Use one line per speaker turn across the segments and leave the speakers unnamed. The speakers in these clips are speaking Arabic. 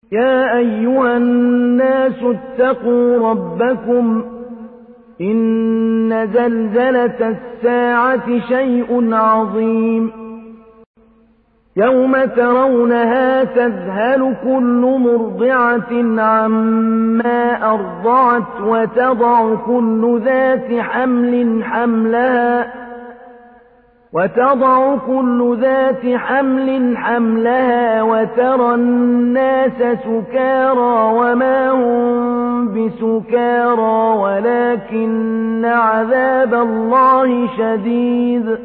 يا أيها الناس اتقوا ربكم إن زلزلة الساعة شيء عظيم يوم ترونها تذهل كل مرضعة عما أرضعت وتضع كل ذات حمل حملها وترى الناس سكارى وما هم بسكارى ولكن عذاب الله شديد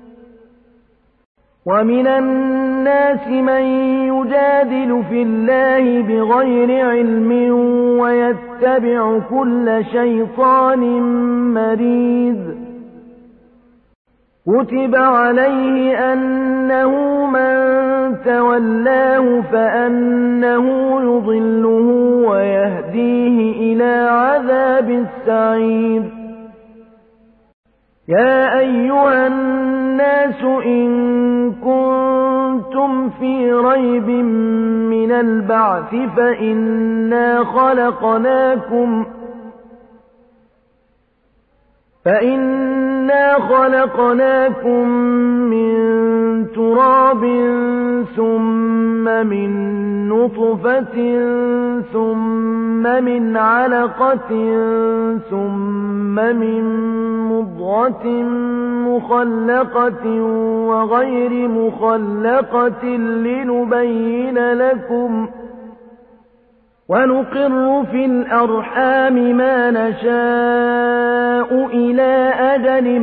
ومن الناس من يجادل في الله بغير علم ويتبع كل شيطان مريد كتب عليه أنه من تولاه فأنه يضله ويهديه إلى عذاب السعير يا أيها الناس إن كنتم في ريب من البعث فإنا خلقناكم من تراب ثم من نطفة ثم من علقة ثم من مضغة مخلقة وغير مخلقة لنبين لكم ونقر في الأرحام ما نشاء إلى أجل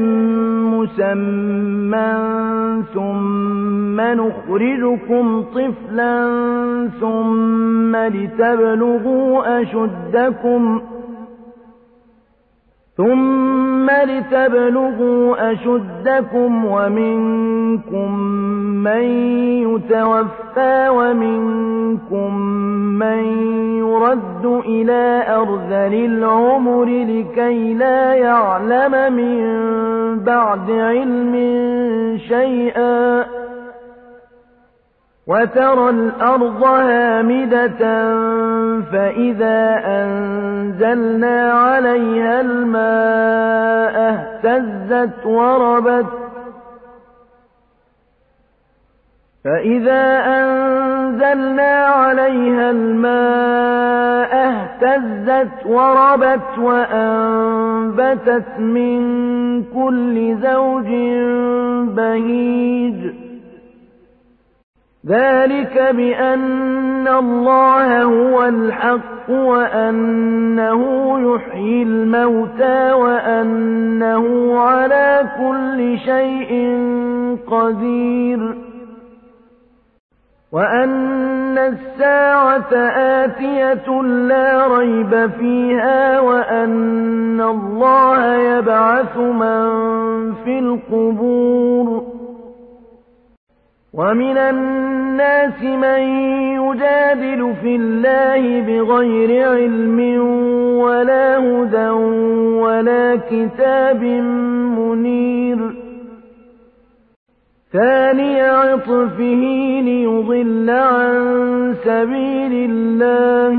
مسمى ثم نخرجكم طفلا ثم لتبلغوا أشدكم ومنكم من يتوفى ومنكم من يرد إلى أرذل العمر لكي لا يعلم من بعد علم شيئا وترى الأرض هامدة فإذا أنزلنا عليها الماء اهتزت وربت وأنبتت من كل زوج بهيج ذلك بأن الله هو الحق وأنه يحيي الموتى وأنه على كل شيء قدير وأن الساعة آتية لا ريب فيها وأن الله يبعث من في القبور ومن الناس من يجادل في الله بغير علم ولا هدى ولا كتاب منير ثاني عطفه ليضل عن سبيل الله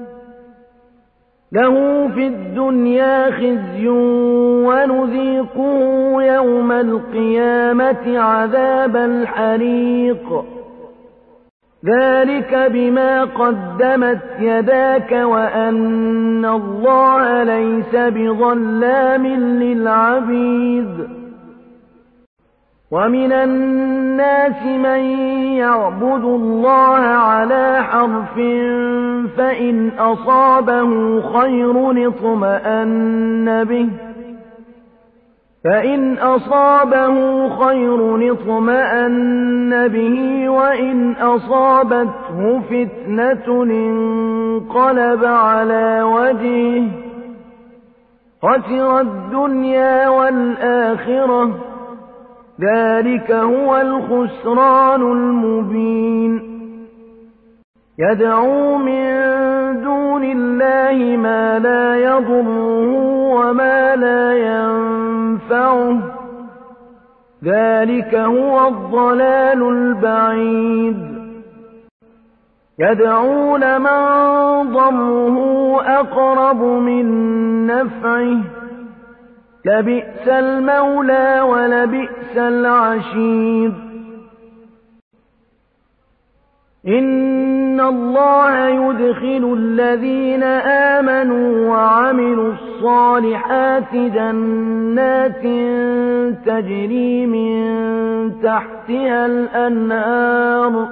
له في الدنيا خزي ونذيقه يوم القيامة عذاب الحريق ذلك بما قدمت يداك وأن الله ليس بظلام للعبيد ومن الناس من يعبد الله على حرف فإن أصابه خير اطمأن به وإن أصابته فتنة انقلب على وجهه خسر الدنيا والآخرة ذلك هو الخسران المبين يدعو من دون الله ما لا يضره وما لا ينفعه ذلك هو الضلال البعيد يدعو لمن ضره أقرب من نفعه لبئس المولى ولبئس العشير إن الله يدخل الذين آمنوا وعملوا الصالحات جنات تجري من تحتها الأنهار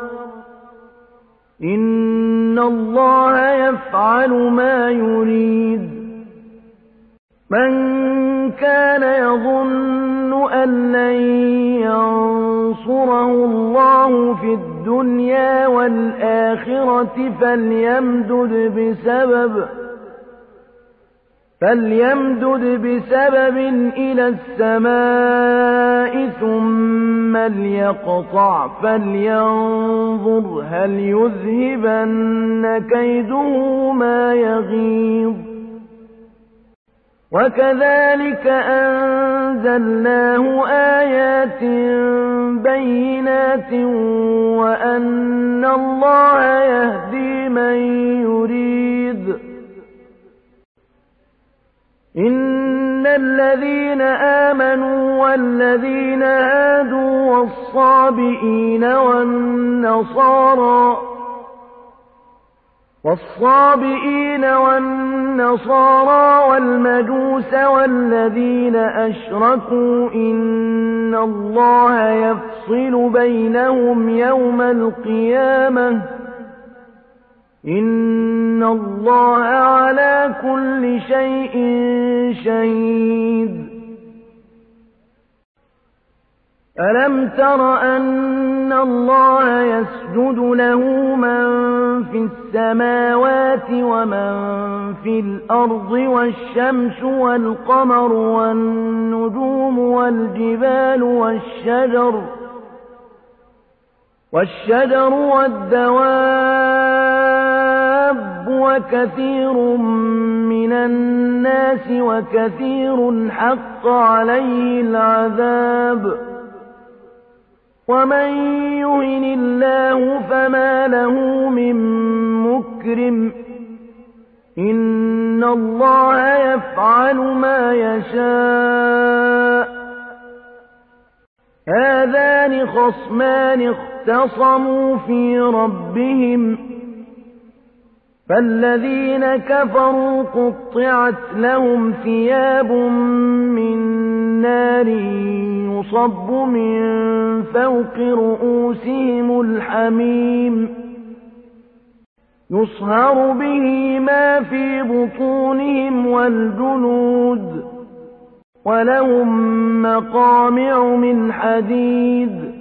إن الله يفعل ما يريد من كان يظن أن لن ينصره الله في الدنيا والآخرة فليمدد بسبب إلى السماء ثم ليقطع فلينظر هل يذهبن كيده ما يغيظ وكذلك أنزلناه آيات بينات وأن الله يهدي من يريد إن الذين آمنوا والذين هادوا والصابئين والنصارى والمجوس والذين أشركوا إن الله يفصل بينهم يوم القيامة إن الله على كل شيء شهيد ألم تر أن الله يسجد له من في السماوات ومن في الأرض والشمس والقمر والنجوم والجبال والشجر والدواب وكثير من الناس وكثير حق عليه العذاب ومن يهن الله فما له من مكرم إن الله يفعل ما يشاء هذان خصمان اختصموا في ربهم فالذين كفروا قطعت لهم ثياب من نار يصب من فوق رؤوسهم الحميم يصهر به ما في بطونهم والجلود ولهم مقامع من حديد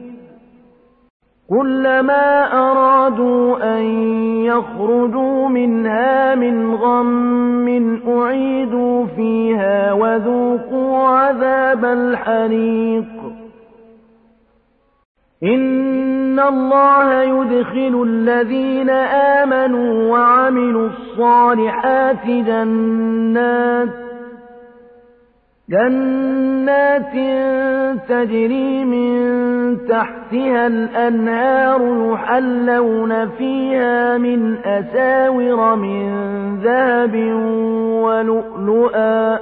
كلما أرادوا أن يخرجوا منها من غم أعيدوا فيها وذوقوا عذاب الحريق إن الله يدخل الذين آمنوا وعملوا الصالحات جنات تجري من تحتها الأنهار يحلون فيها من أساور من ذهب ولؤلؤا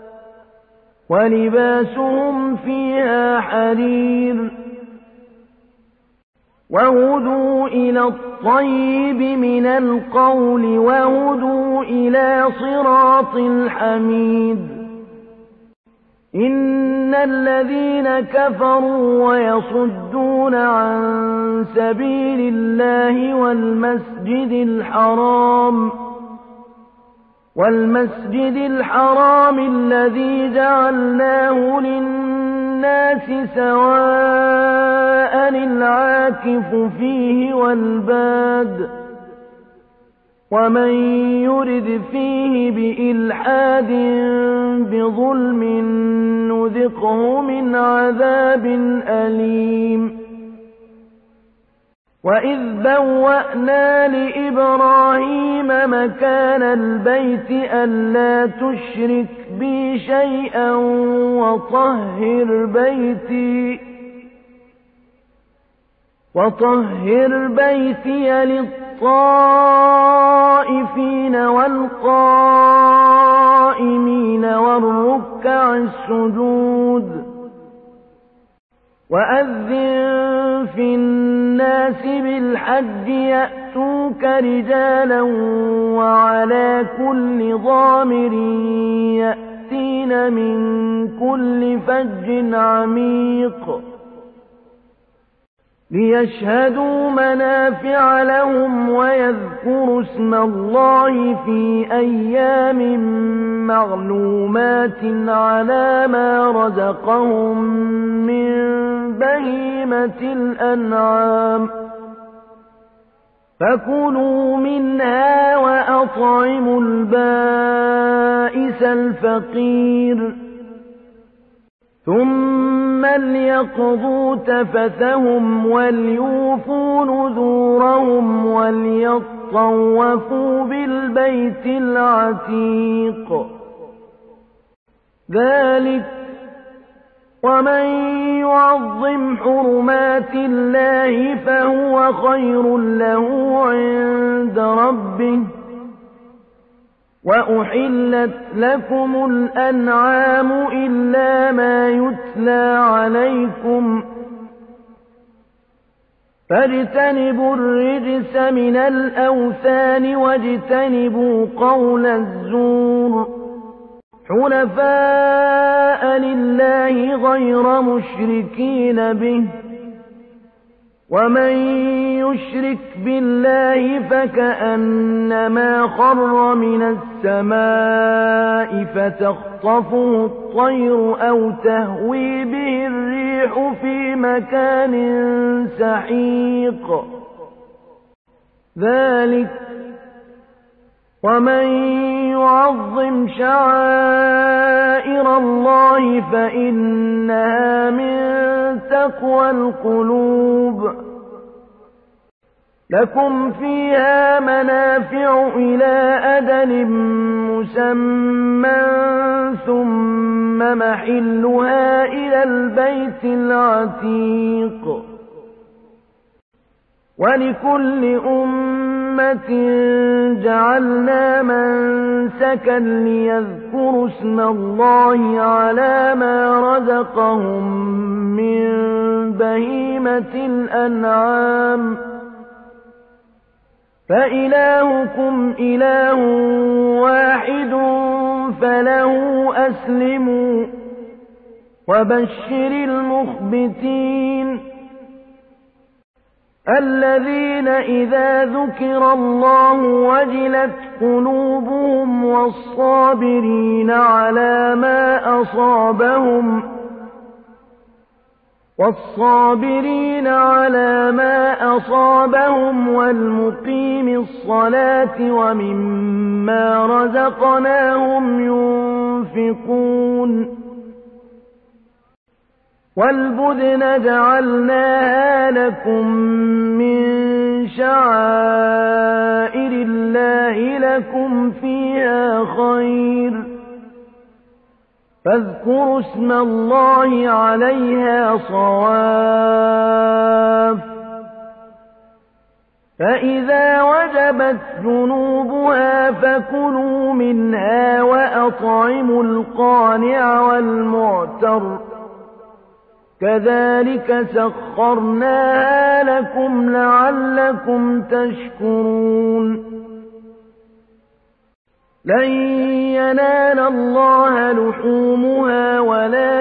ولباسهم فيها حرير وهدوا إلى الطيب من القول وهدوا إلى صراط الحميد إن الذين كفروا ويصدون عن سبيل الله والمسجد الحرام الذي جعلناه للناس سواء العاكف فيه والباد ومن يرد فيه بإلحاد بظلم نذقه من عذاب أليم وإذ بوأنا لإبراهيم مكان البيت ألا تشرك بي شيئا وطهر بيتي للطائفين والقائمين والركع السجود وأذن في الناس بالحج يأتوك رجالا وعلى كل ضامر يأتين من كل فج عميق ليشهدوا منافع لهم ويذكروا اسم الله في أيام معلومات على ما رزقهم من بهيمة الأنعام فكلوا منها وأطعموا البائس الفقير ثم ليقضوا تفثهم وليوفوا نذورهم وليطوفوا بالبيت العتيق ذلك ومن يعظم حرمات الله فهو خير له عند ربه وأحلت لكم الأنعام إلا ما يتلى عليكم فاجتنبوا الرجس من الأوثان واجتنبوا قول الزور حنفاء لله غير مشركين به ومن يشرك بالله فكأنما خر من السماء فتخطفه الطير أو تهوي به الريح في مكان سحيق ذلك ومن يعظم شعائر الله فإنها من تقوى القلوب لكم فيها منافع إلى أجل مسمى ثم محلها إلى البيت العتيق ولكل أمة جعلنا منسكا ليذكروا اسم الله على ما رزقهم من بهيمة الأنعام فإلهكم إله واحد فله أسلموا وبشر المخبتين الذين إذا ذكر الله وجلت قلوبهم والصابرين على ما أصابهم والمقيم الصلاة ومما رزقناهم ينفقون والبدن جعلناها لكم من شعائر الله لكم فيها خير فاذكروا اسم الله عليها صواف فإذا وجبت جنوبها فكلوا منها وأطعموا القانع والمعتر كذلك سخرناها لكم لعلكم تشكرون لن ينال الله لحومها ولا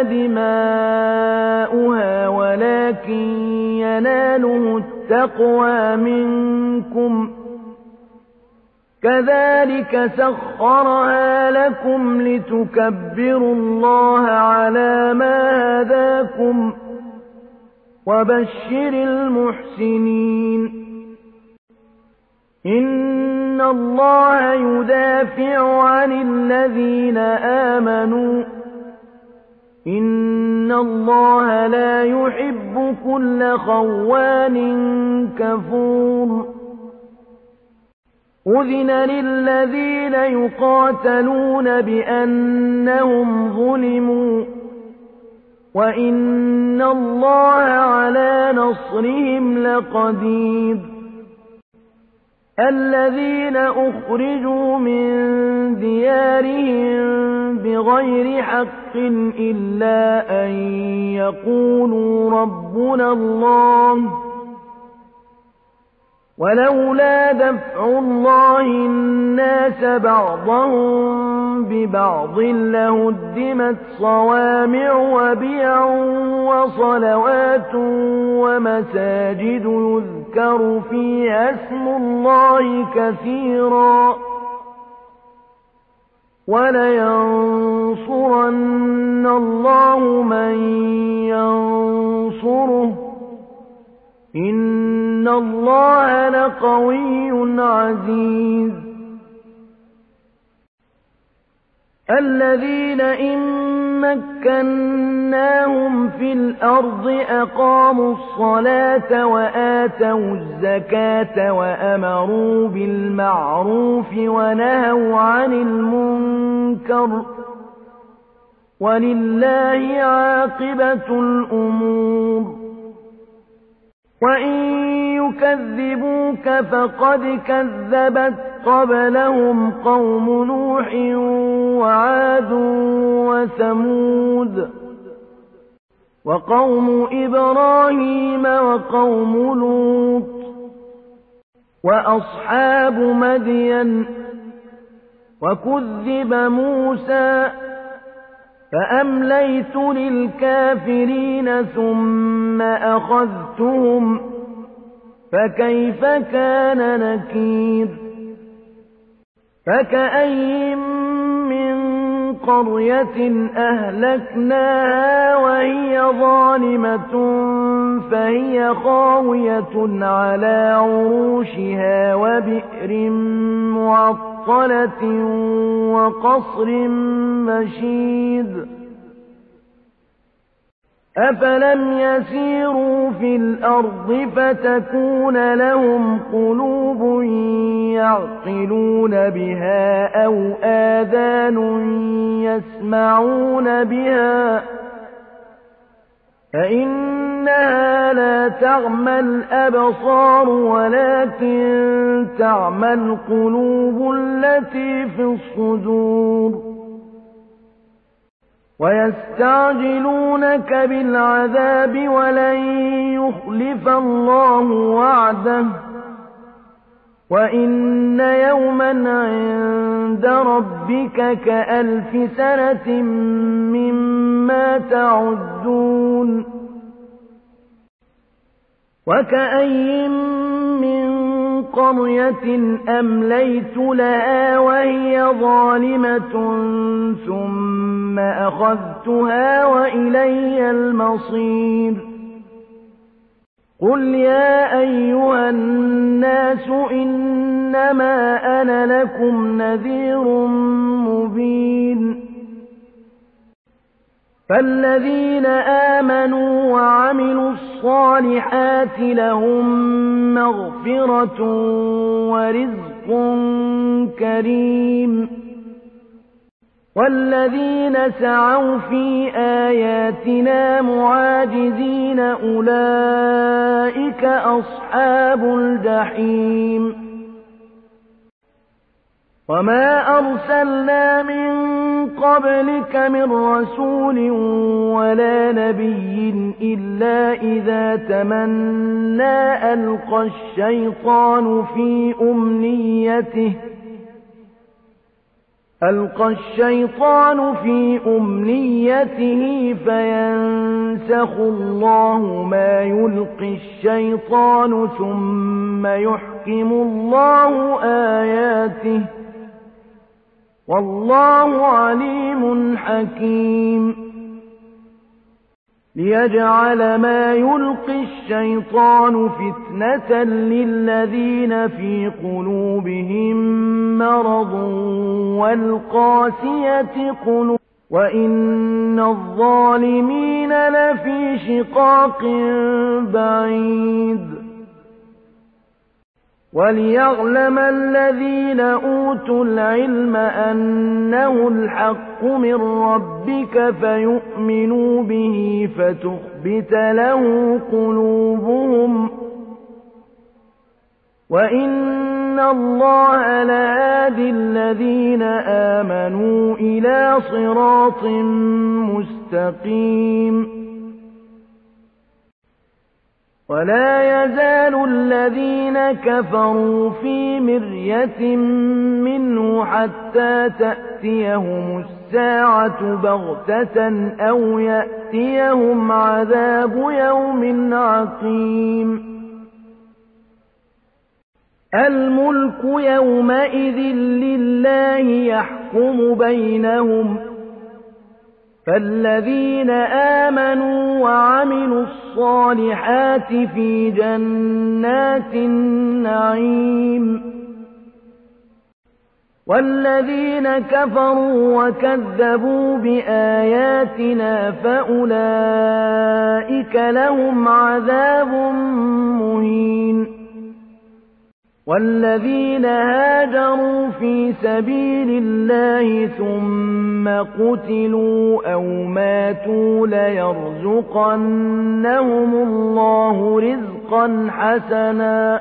دماؤها ولكن يناله التقوى منكم كذلك سخرها لكم لتكبروا الله على ما هداكم وبشر المحسنين إن الله يدافع عن الذين آمنوا إن الله لا يحب كل خوان كفور أذن للذين يقاتلون بأنهم ظلموا وَإِنَّ اللَّهَ عَلَى نَصْرِهِمْ لَقَدِيرٌ الَّذِينَ أُخْرِجُوا مِن دِيَارِهِم بِغَيْرِ حَقٍّ إِلَّا أَن يَقُولُوا رَبُّنَا اللَّهُ وَلَوْلَا دَفْعُ اللَّهِ النَّاسَ بَعْضَهُم بِبَعْضٍ لَّهُدِّمَتْ صَوَامِعُ وَبِيَعٌ وَصَلَوَاتٌ وَمَسَاجِدُ يُذْكَرُ فِيهَا اسْمُ اللَّهِ كَثِيرًا وَلَيَنصُرَنَّ اللَّهُ مَن يَنصُرُهُ إِنَّ اللَّهَ لَقَوِيٌّ عَزِيزٌ الَّذِينَ إِن مَّكَّنَّاهُمْ فِي الْأَرْضِ أَقَامُوا الصَّلَاةَ وَآتَوُا الزَّكَاةَ وَأَمَرُوا بِالْمَعْرُوفِ وَنَهَوْا عَنِ الْمُنكَرِ وَلِلَّهِ عَاقِبَةُ الْأُمُورِ وَإِن يُكَذِّبُوكَ فَقَدْ كَذَّبَتْ قَبْلَهُمْ قَوْمُ نُوحٍ وَعَادٌ وَثَمُودُ وَقَوْمُ إِبْرَاهِيمَ وَقَوْمُ لُوطٍ وَأَصْحَابُ مَدْيَنَ وَكُذِّبَ مُوسَىٰ فَأَمْلَيْتُ لِلْكَافِرِينَ ثُمَّ أَخَذْتُهُمْ فَكَيْفَ كَانَ نَكِيرِ فَكَأَيِّن مِّن قَرْيَةٍ أَهْلَكْنَاهَا وَهِيَ ظَالِمَةٌ فَهِيَ خَاوِيَةٌ عَلَىٰ عُرُوشِهَا وَبِئْرٍ مُّعَطَّلَةٍ وَقَصْرٍ مَّشِيدٍ أَفَلَمْ يَسِيرُوا فِي الْأَرْضِ فَتَكُونَ لَهُمْ قُلُوبٌ يَعْقِلُونَ بِهَا أَوْ آذَانٌ يَسْمَعُونَ بِهَا فَإِنَّهَا لَا تَعْمَى الْأَبْصَارُ وَلَكِن تَعْمَى الْقُلُوبُ الَّتِي فِي الصُّدُورِ وَيَسْتَعْجِلُونَكَ بِالْعَذَابِ وَلَن يُخْلِفَ اللَّهُ وَعْدَهُ وَإِنَّ يَوْمًا عِندَ رَبِّكَ كَأَلْفِ سَنَةٍ مِّمَّا تَعُدُّونَ وَكَأَيِّن مِّن قَرْيَةٍ أَمْلَيْتُ لَهَا وَهِيَ ظَالِمَةٌ ثُمَّ أَخَذْتُهَا وَإِلَيَّ الْمَصِيرُ قُلْ يَا أَيُّهَا النَّاسُ إِنَّمَا أَنَا لَكُمْ نَذِيرٌ مُّبِينٌ فَالَّذِينَ آمَنُوا وَعَمِلُوا الصَّالِحَاتِ لَهُم مَّغْفِرَةٌ وَرِزْقٌ كَرِيمٌ وَالَّذِينَ سَعَوْا فِي آيَاتِنَا مُعَاجِزِينَ أُولَٰئِكَ أَصْحَابُ الْجَحِيمِ وَمَا أَرْسَلْنَا مِن قَبْلِكَ مِن رَّسُولٍ وَلَا نَبِيٍّ إِلَّا إِذَا تَمَنَّىٰ أَلْقَى الشَّيْطَانُ فِي أُمْنِيَّتِهِ فَيَنسَخُ اللَّهُ مَا يُلْقِي الشَّيْطَانُ ثُمَّ يُحْكِمُ اللَّهُ آيَاتِهِ وَاللَّهُ عَلِيمٌ حَكِيمٌ لِيَجْعَلَ مَا يُلْقِي الشَّيْطَانُ فِتْنَةً لِّلَّذِينَ فِي قُلُوبِهِم مَّرَضٌ وَالْقَاسِيَةِ قُلُوبُهُمْ وَإِنَّ الظَّالِمِينَ لَفِي شِقَاقٍ بَعِيدٍ وَلِيَعْلَمَ الَّذِينَ أُوتُوا الْعِلْمَ أَنَّهُ الْحَقُّ مِنْ رَبِّكَ فَيُؤْمِنُوا بِهِ فَتُخْبِتَ لَهُ قُلُوبُهُمْ وَإِنَّ اللَّهَ لَهَادِي الَّذِينَ آمَنُوا إِلَى صِرَاطٍ مُسْتَقِيمٍ وَلَا يَزَالُ الَّذِينَ كَفَرُوا فِي مِرْيَةٍ مِّنْهُ حَتَّى تَأْتِيَهُمُ السَّاعَةُ بَغْتَةً أَوْ يَأْتِيَهُمْ عَذَابُ يَوْمٍ عَقِيمٍ الْمُلْكُ يَوْمَئِذٍ لِّلَّهِ يَحْكُمُ بَيْنَهُمْ فَالَّذِينَ آمَنُوا وَعَمِلُوا الصَّالِحَاتِ فِي جَنَّاتِ النَّعِيمِ وَالَّذِينَ كَفَرُوا وَكَذَّبُوا بِآيَاتِنَا فَأُولَئِكَ لَهُمْ عَذَابٌ مُّهِينٌ وَالَّذِينَ هَاجَرُوا فِي سَبِيلِ اللَّهِ ثُمَّ قُتِلُوا أَوْ مَاتُوا لَيَرْزُقَنَّهُمُ اللَّهُ رِزْقًا حَسَنًا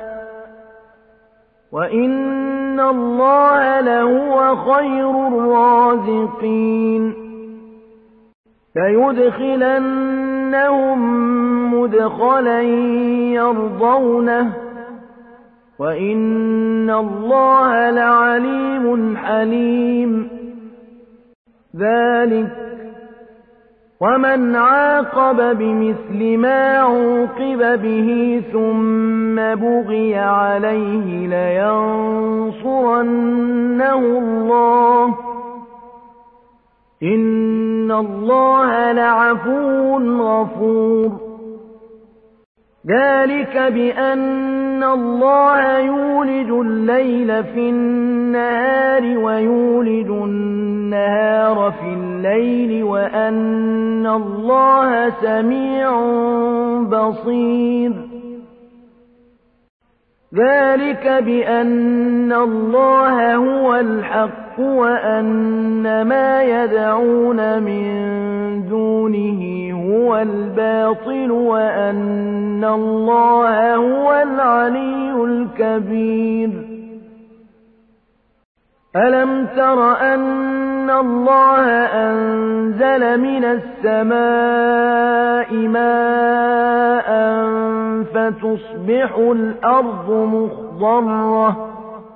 وَإِنَّ اللَّهَ لَهُوَ خَيْرُ الرَّازِقِينَ لَيُدْخِلَنَّهُم مُّدْخَلًا يَرْضَوْنَهُ وَإِنَّ اللَّهَ لَعَلِيمٌ حَلِيمٌ ذَلِكَ وَمَنْ عَاقَبَ بِمِثْلِ مَا عُوقِبَ بِهِ ثُمَّ بُغِيَ عَلَيْهِ لَيَنصُرَنَّهُ اللَّهُ إِنَّ اللَّهَ لَعَفُوٌّ غَفُورٌ ذَلِكَ بِأَنَّ اللَّهَ يُولِجُ اللَّيْلَ فِي النَّهَارِ وَيُولِجُ النَّهَارَ فِي اللَّيْلِ وَأَنَّ اللَّهَ سَمِيعٌ بَصِيرٌ ذَلِكَ بِأَنَّ اللَّهَ هُوَ الْحَقُّ وَأَنَّ مَا يَدْعُونَ مِن دُونِهِ هُوَ الْبَاطِلُ وَأَنَّ اللَّهَ هُوَ الْعَلِيُّ الْكَبِيرُ أَلَمْ تَرَ أَنَّ اللَّهَ أَنزَلَ مِنَ السَّمَاءِ مَاءً فَتُصْبِحُ الْأَرْضُ مُخْضَرَّةً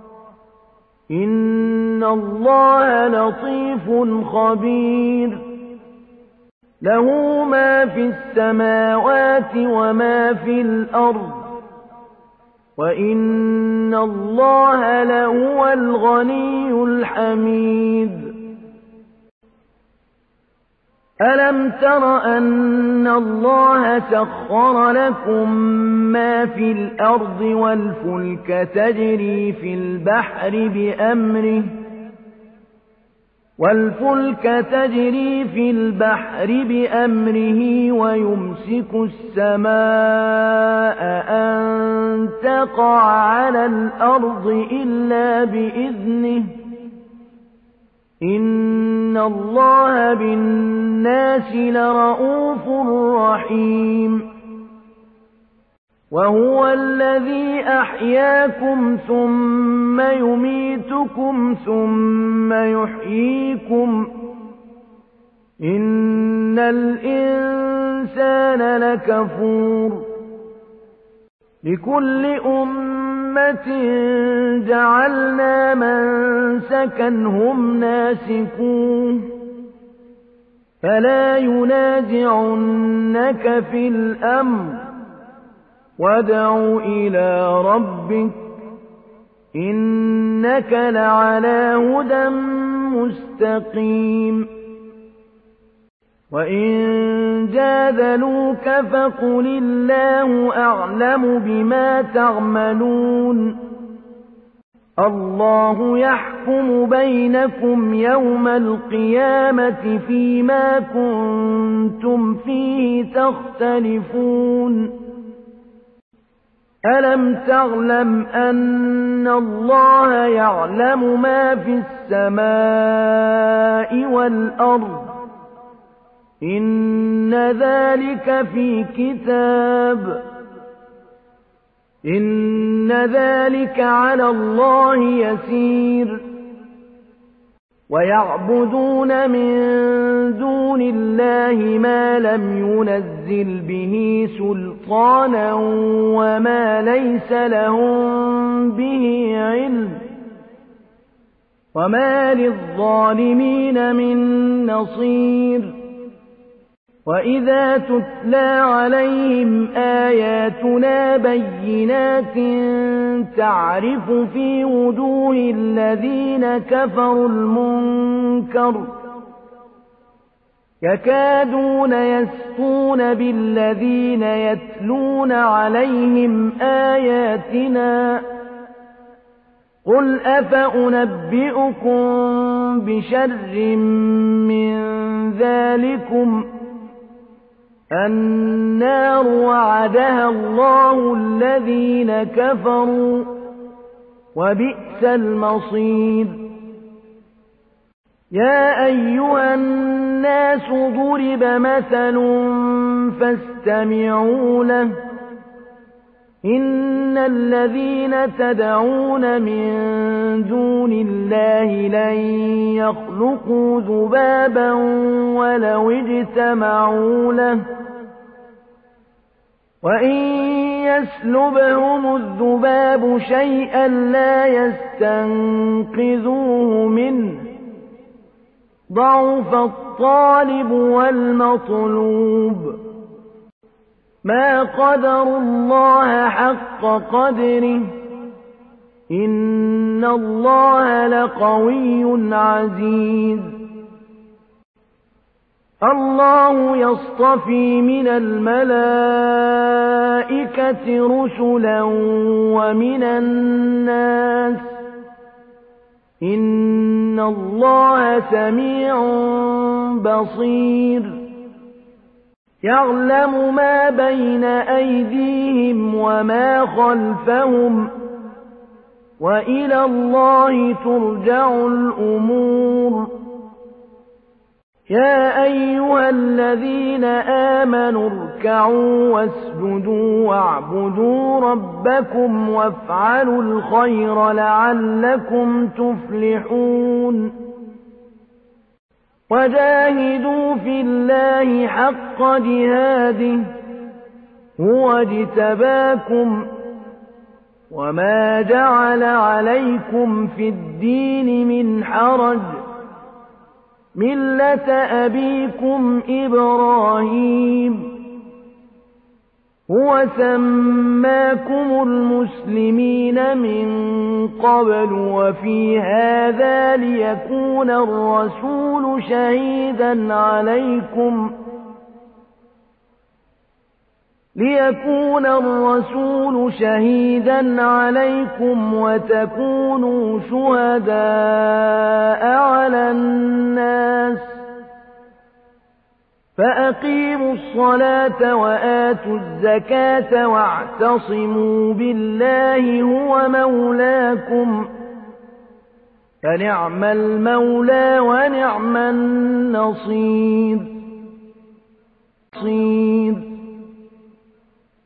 إِنَّ اللَّهَ لَطِيفٌ خَبِيرٌ لَهُ مَا فِي السَّمَاوَاتِ وَمَا فِي الْأَرْضِ وَإِنَّ اللَّهَ لَهُوَ الْغَنِيُّ الْحَمِيدُ أَلَمْ تَرَ أَنَّ اللَّهَ سَخَّرَ لَكُم مَّا فِي الْأَرْضِ وَالْفُلْكَ تَجْرِي فِي الْبَحْرِ بِأَمْرِهِ وَيُمْسِكُ السَّمَاءَ أَن تَقَعَ عَلَى الْأَرْضِ إِلَّا بِإِذْنِهِ إِنَّ اللَّهَ بِالنَّاسِ لَرَءُوفٌ رَحِيمٌ وَهُوَ الَّذِي أَحْيَاكُمْ ثُمَّ يُمِيتُكُمْ ثُمَّ يُحْيِيكُمْ إِنَّ الْإِنسَانَ لَكَفُورٌ لِكُلِّ أُمَّةٍ جَعَلْنَا مَنسَكًا هُمْ نَاسِكُوهُ فَلَا يُنَازِعُنَّكَ فِي الْأَمْرِ وَادْعُ إِلَى رَبِّكَ إِنَّكَ لَعَلَى هُدًى مُسْتَقِيمٍ وَإِن جَادَلُوكَ فَقُلِ اللَّهُ أَعْلَمُ بِمَا تَعْمَلُونَ اللَّهُ يَحْكُمُ بَيْنَكُمْ يَوْمَ الْقِيَامَةِ فِيمَا كُنتُمْ فِيهِ تَخْتَلِفُونَ ألم تعلم أن الله يعلم ما في السماء والأرض إن ذلك في كتاب إن ذلك على الله يسير ويعبدون من دون الله ما لم ينزل به سلطانا وما ليس لهم به علم وما للظالمين من نصير وإذا تتلى عليهم آياتنا بينات تعرف في وجوه الذين كفروا المنكر يكادون يسطون بالذين يتلون عليهم آياتنا قل أفأنبئكم بشر من ذلكم النار وعدها الله الذين كفروا وبئس المصير يا أيها الناس ضرب مثل فاستمعوا له إن الذين تدعون من دون الله لن يخلقوا ذبابا ولو اجتمعوا له وإن يسلبهم الذباب شيئا لا يستنقذوه منه ضعف الطالب والمطلوب ما قدروا الله حق قدره إن الله لقوي عزيز الله يصطفي من الملائكة رسلا ومن الناس إن الله سميع بصير يعلم ما بين أيديهم وما خلفهم وإلى الله ترجع الأمور يا أيها الذين آمنوا اركعوا واسجدوا واعبدوا ربكم وافعلوا الخير لعلكم تفلحون وجاهدوا في الله حق جهاده هو اجتباكم وما جعل عليكم في الدين من حرج ملة أبيكم إبراهيم هو سماكم المسلمين من قبل وفي هذا ليكون الرسول شهيدا عليكم وتكونوا شهداء على الناس فأقيموا الصلاة وآتوا الزكاة واعتصموا بالله هو مولاكم فنعم المولى ونعم النصير